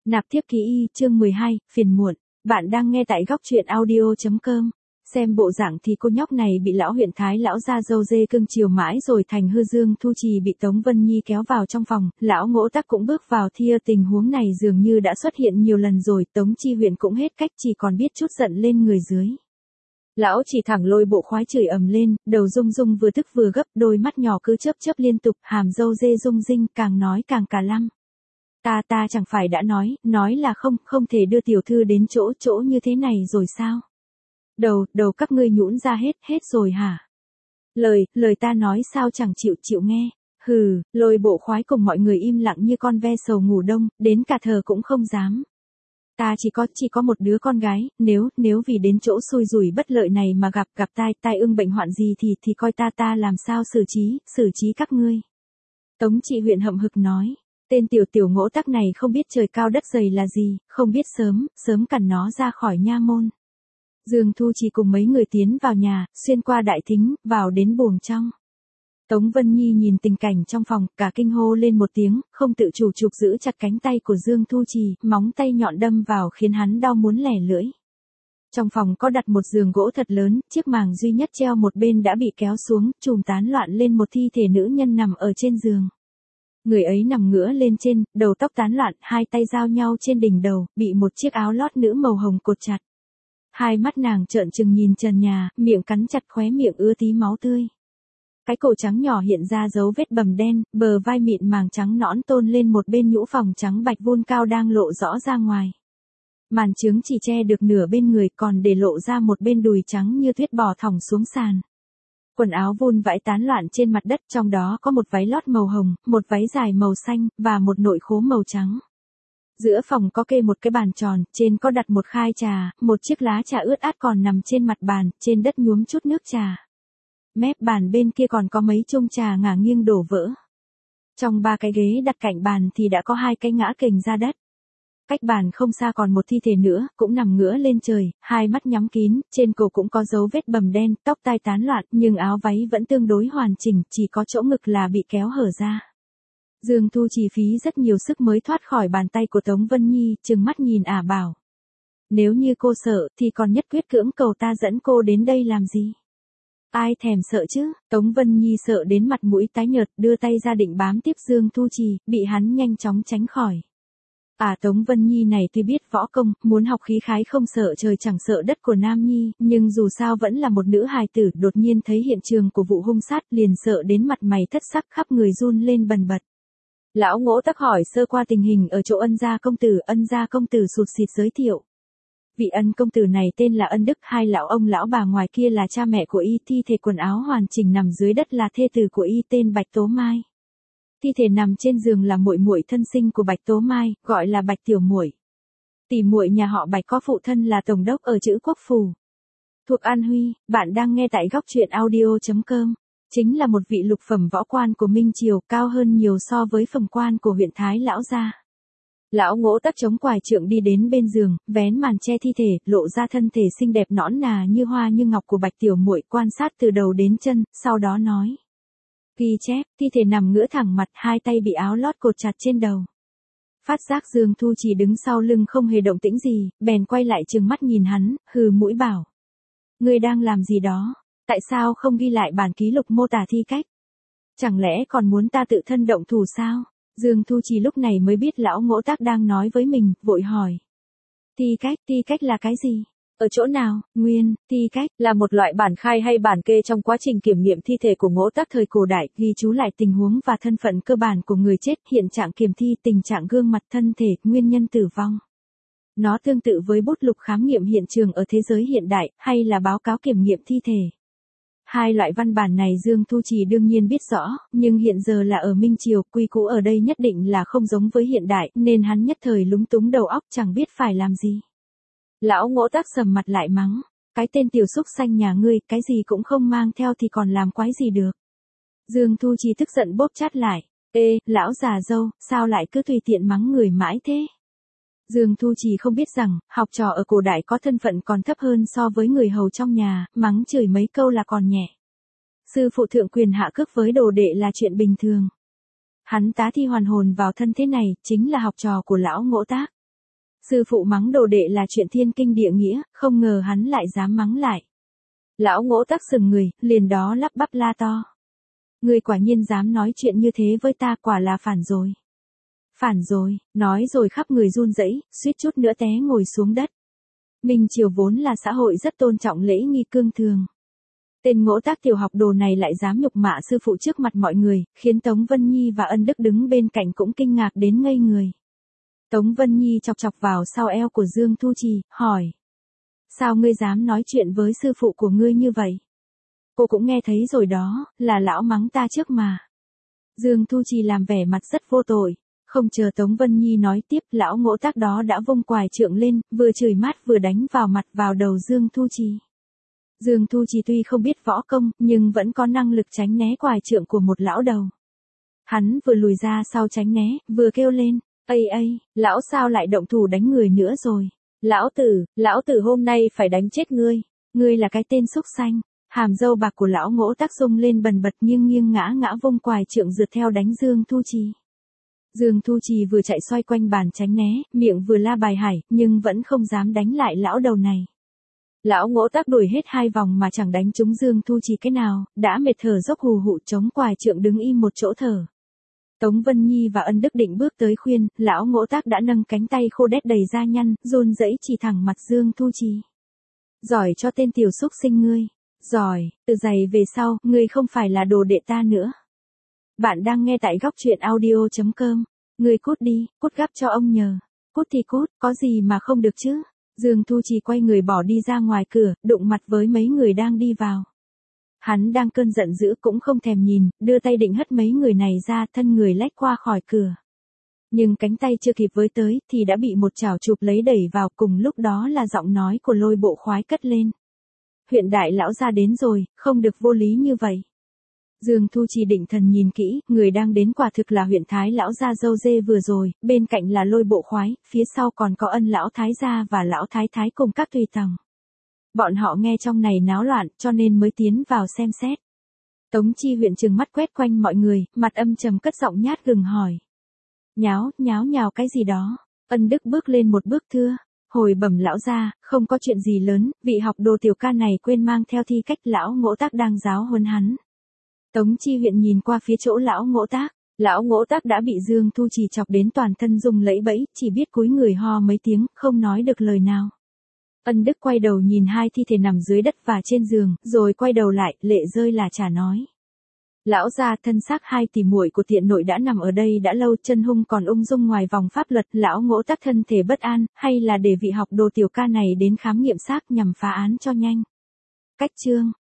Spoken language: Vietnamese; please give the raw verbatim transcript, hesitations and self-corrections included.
Nạp tiếp ký y, chương mười hai, phiền muộn. Bạn đang nghe tại góc truyện audio chấm com. Xem bộ dạng thì cô nhóc này bị lão huyện thái lão ra dâu dê cưng chiều mãi rồi thành hư. Dương Thu Trì bị Tống Vân Nhi kéo vào trong phòng, lão Ngỗ Tắc cũng bước vào thia. Tình huống này dường như đã xuất hiện nhiều lần rồi. Tống Chi Huyền cũng hết cách, chỉ còn biết chút giận lên người dưới. Lão chỉ thẳng lôi bộ khoái chửi ầm lên, đầu rung rung vừa tức vừa gấp, đôi mắt nhỏ cứ chớp chớp liên tục, hàm dâu dê rung rinh, càng nói càng cà lăm. Ta ta chẳng phải đã nói, nói là không, không thể đưa tiểu thư đến chỗ, chỗ như thế này rồi sao? Đầu, đầu các ngươi nhũn ra hết, hết rồi hả? Lời, lời ta nói sao chẳng chịu chịu nghe? Hừ, lôi bộ khoái cùng mọi người im lặng như con ve sầu ngủ đông, đến cả thờ cũng không dám. Ta chỉ có, chỉ có một đứa con gái, nếu, nếu vì đến chỗ xui rủi bất lợi này mà gặp, gặp tai, tai ương bệnh hoạn gì thì, thì coi ta ta làm sao xử trí, xử trí các ngươi. Tống Trị Huyện hậm hực nói. Tên tiểu tiểu Ngỗ Tắc này không biết trời cao đất dày là gì, không biết sớm, sớm cản nó ra khỏi nha môn. Dương Thu Trì cùng mấy người tiến vào nhà, xuyên qua đại thính, vào đến buồng trong. Tống Vân Nhi nhìn tình cảnh trong phòng, cả kinh hô lên một tiếng, không tự chủ chụp giữ chặt cánh tay của Dương Thu Trì, móng tay nhọn đâm vào khiến hắn đau muốn lẻ lưỡi. Trong phòng có đặt một giường gỗ thật lớn, chiếc màng duy nhất treo một bên đã bị kéo xuống, chùm tán loạn lên một thi thể nữ nhân nằm ở trên giường. Người ấy nằm ngửa lên trên, đầu tóc tán loạn, hai tay giao nhau trên đỉnh đầu, bị một chiếc áo lót nữ màu hồng cột chặt. Hai mắt nàng trợn trừng nhìn trần nhà, miệng cắn chặt, khóe miệng ứa tí máu tươi. Cái cổ trắng nhỏ hiện ra dấu vết bầm đen, bờ vai mịn màng trắng nõn tôn lên một bên nhũ phòng trắng bạch vun cao đang lộ rõ ra ngoài. Màn trướng chỉ che được nửa bên người, còn để lộ ra một bên đùi trắng như tuyết bò thõng xuống sàn. Quần áo vun vãi tán loạn trên mặt đất, trong đó có một váy lót màu hồng, một váy dài màu xanh, và một nội khố màu trắng. Giữa phòng có kê một cái bàn tròn, trên có đặt một khai trà, một chiếc lá trà ướt át còn nằm trên mặt bàn, trên đất nhuốm chút nước trà. Mép bàn bên kia còn có mấy chung trà ngả nghiêng đổ vỡ. Trong ba cái ghế đặt cạnh bàn thì đã có hai cái ngã kềnh ra đất. Cách bàn không xa còn một thi thể nữa, cũng nằm ngửa lên trời, hai mắt nhắm kín, trên cổ cũng có dấu vết bầm đen, tóc tai tán loạn, nhưng áo váy vẫn tương đối hoàn chỉnh, chỉ có chỗ ngực là bị kéo hở ra. Dương Thu Trì phí rất nhiều sức mới thoát khỏi bàn tay của Tống Vân Nhi, trừng mắt nhìn ả bảo. Nếu như cô sợ, thì còn nhất quyết cưỡng cầu ta dẫn cô đến đây làm gì? Ai thèm sợ chứ? Tống Vân Nhi sợ đến mặt mũi tái nhợt, đưa tay ra định bám tiếp Dương Thu Trì, bị hắn nhanh chóng tránh khỏi. À Tống Vân Nhi này tuy biết võ công, muốn học khí khái không sợ trời chẳng sợ đất của Nam Nhi, nhưng dù sao vẫn là một nữ hài tử, đột nhiên thấy hiện trường của vụ hung sát liền sợ đến mặt mày thất sắc, khắp người run lên bần bật. Lão Ngỗ Tắc hỏi sơ qua tình hình ở chỗ Ân gia công tử, Ân gia công tử sụt sịt giới thiệu. Vị Ân công tử này tên là Ân Đức, hai lão ông lão bà ngoài kia là cha mẹ của y, thi thể quần áo hoàn chỉnh nằm dưới đất là thê tử của y tên Bạch Tố Mai. Thi thể nằm trên giường là muội muội thân sinh của Bạch Tố Mai, gọi là Bạch Tiểu Muội. Tỷ muội nhà họ Bạch có phụ thân là tổng đốc ở Trữ Quốc phủ. Thuộc An Huy, bạn đang nghe tại góc truyện audio chấm com. Chính là một vị lục phẩm võ quan của Minh Triều, cao hơn nhiều so với phẩm quan của huyện Thái lão gia. Lão Ngỗ Tắc chống quải trượng đi đến bên giường, vén màn che thi thể, lộ ra thân thể xinh đẹp nõn nà như hoa như ngọc của Bạch Tiểu Muội, quan sát từ đầu đến chân, sau đó nói. Ghi chép, thi thể nằm ngửa thẳng mặt, hai tay bị áo lót cột chặt trên đầu. Phát giác Dương Thu Trì đứng sau lưng không hề động tĩnh gì, bèn quay lại trừng mắt nhìn hắn, hừ mũi bảo. Ngươi đang làm gì đó? Tại sao không ghi lại bản ký lục mô tả thi cách? Chẳng lẽ còn muốn ta tự thân động thủ sao? Dương Thu Trì lúc này mới biết lão Ngỗ Tắc đang nói với mình, vội hỏi. Thi cách, thi cách là cái gì? Ở chỗ nào? Nguyên, thi cách là một loại bản khai hay bản kê trong quá trình kiểm nghiệm thi thể của Ngỗ Tắc thời cổ đại, ghi chú lại tình huống và thân phận cơ bản của người chết, hiện trạng kiểm thi, tình trạng gương mặt thân thể, nguyên nhân tử vong. Nó tương tự với bút lục khám nghiệm hiện trường ở thế giới hiện đại, hay là báo cáo kiểm nghiệm thi thể. Hai loại văn bản này Dương Thu Trì đương nhiên biết rõ, nhưng hiện giờ là ở Minh Triều, quy củ ở đây nhất định là không giống với hiện đại, nên hắn nhất thời lúng túng đầu óc chẳng biết phải làm gì. Lão Ngỗ Tắc sầm mặt lại mắng, cái tên tiểu xúc xanh nhà ngươi, cái gì cũng không mang theo thì còn làm quái gì được. Dương Thu Trì tức giận bóp chát lại, ê, lão già dâu, sao lại cứ tùy tiện mắng người mãi thế? Dương Thu Trì không biết rằng, học trò ở cổ đại có thân phận còn thấp hơn so với người hầu trong nhà, mắng chửi mấy câu là còn nhẹ. Sư phụ thượng quyền hạ cước với đồ đệ là chuyện bình thường. Hắn tá thi hoàn hồn vào thân thế này, chính là học trò của lão Ngỗ Tắc. Sư phụ mắng đồ đệ là chuyện thiên kinh địa nghĩa, không ngờ hắn lại dám mắng lại. Lão Ngỗ Tắc sừng người, liền đó lắp bắp la to. Ngươi quả nhiên dám nói chuyện như thế với ta, quả là phản rồi. Phản rồi, nói rồi khắp người run rẩy, suýt chút nữa té ngồi xuống đất. Minh Triều vốn là xã hội rất tôn trọng lễ nghi cương thường. Tên Ngỗ Tác tiểu học đồ này lại dám nhục mạ sư phụ trước mặt mọi người, khiến Tống Vân Nhi và Ân Đức đứng bên cạnh cũng kinh ngạc đến ngây người. Tống Vân Nhi chọc chọc vào sau eo của Dương Thu Trì, hỏi. Sao ngươi dám nói chuyện với sư phụ của ngươi như vậy? Cô cũng nghe thấy rồi đó, là lão mắng ta trước mà. Dương Thu Trì làm vẻ mặt rất vô tội. Không chờ Tống Vân Nhi nói tiếp, lão Ngỗ Tác đó đã vung quài trượng lên, vừa chửi mát vừa đánh vào mặt vào đầu Dương Thu Trì. Dương Thu Trì tuy không biết võ công, nhưng vẫn có năng lực tránh né quài trượng của một lão đầu. Hắn vừa lùi ra sau tránh né, vừa kêu lên, ây ây, lão sao lại động thủ đánh người nữa rồi? Lão tử, lão tử hôm nay phải đánh chết ngươi, ngươi là cái tên xúc xanh. Hàm râu bạc của lão Ngỗ Tác rung lên bần bật, nghiêng nghiêng ngã ngã vung quài trượng rượt theo đánh Dương Thu Trì. Dương Thu Trì vừa chạy xoay quanh bàn tránh né, miệng vừa la bài hải, nhưng vẫn không dám đánh lại lão đầu này. Lão Ngỗ Tác đuổi hết hai vòng mà chẳng đánh trúng Dương Thu Trì cái nào, đã mệt thở dốc hù hụ chống quài trượng đứng im một chỗ thở. Tống Vân Nhi và Ân Đức định bước tới khuyên, lão Ngỗ Tác đã nâng cánh tay khô đét đầy da nhăn, run rẩy chỉ thẳng mặt Dương Thu Trì. Giỏi cho tên tiểu xúc sinh ngươi, giỏi, từ giày về sau, ngươi không phải là đồ đệ ta nữa. Bạn đang nghe tại góc truyện audio chấm com. Ngươi cút đi, cút gắp cho ông nhờ. Cút thì cút, có gì mà không được chứ. Dương Thu Trì quay người bỏ đi ra ngoài cửa, đụng mặt với mấy người đang đi vào. Hắn đang cơn giận dữ cũng không thèm nhìn, đưa tay định hất mấy người này ra, thân người lách qua khỏi cửa. Nhưng cánh tay chưa kịp với tới, thì đã bị một chảo chụp lấy đẩy vào, cùng lúc đó là giọng nói của Lôi Bộ Khoái cất lên. Huyện đại lão gia đến rồi, không được vô lý như vậy. Dương Thu Trì định thần nhìn kỹ, người đang đến quả thực là huyện thái lão gia dâu dê vừa rồi, bên cạnh là Lôi Bộ Khoái, phía sau còn có Ân lão thái gia và lão thái thái cùng các tùy tòng. Bọn họ nghe trong này náo loạn, cho nên mới tiến vào xem xét. Tống Chi huyện trừng mắt quét quanh mọi người, mặt âm trầm cất giọng nhát gừng hỏi. Nháo, nháo nhào cái gì đó? Ân Đức bước lên một bước thưa. Hồi bẩm lão gia, không có chuyện gì lớn, vị học đồ tiểu ca này quên mang theo thi cách, lão Ngỗ Tác đang giáo huấn hắn. Tống Chi huyện nhìn qua phía chỗ lão Ngỗ Tác, lão Ngỗ Tác đã bị Dương Thu Trì chọc đến toàn thân rung lẫy bẫy, chỉ biết cúi người ho mấy tiếng, không nói được lời nào. Ân Đức quay đầu nhìn hai thi thể nằm dưới đất và trên giường, rồi quay đầu lại, lệ rơi là chả nói. Lão gia, thân xác hai tỷ muội của tiện nội đã nằm ở đây đã lâu, chân hung còn ung dung ngoài vòng pháp luật, lão Ngỗ Tác thân thể bất an, hay là để vị học đồ tiểu ca này đến khám nghiệm xác nhằm phá án cho nhanh. Cách chương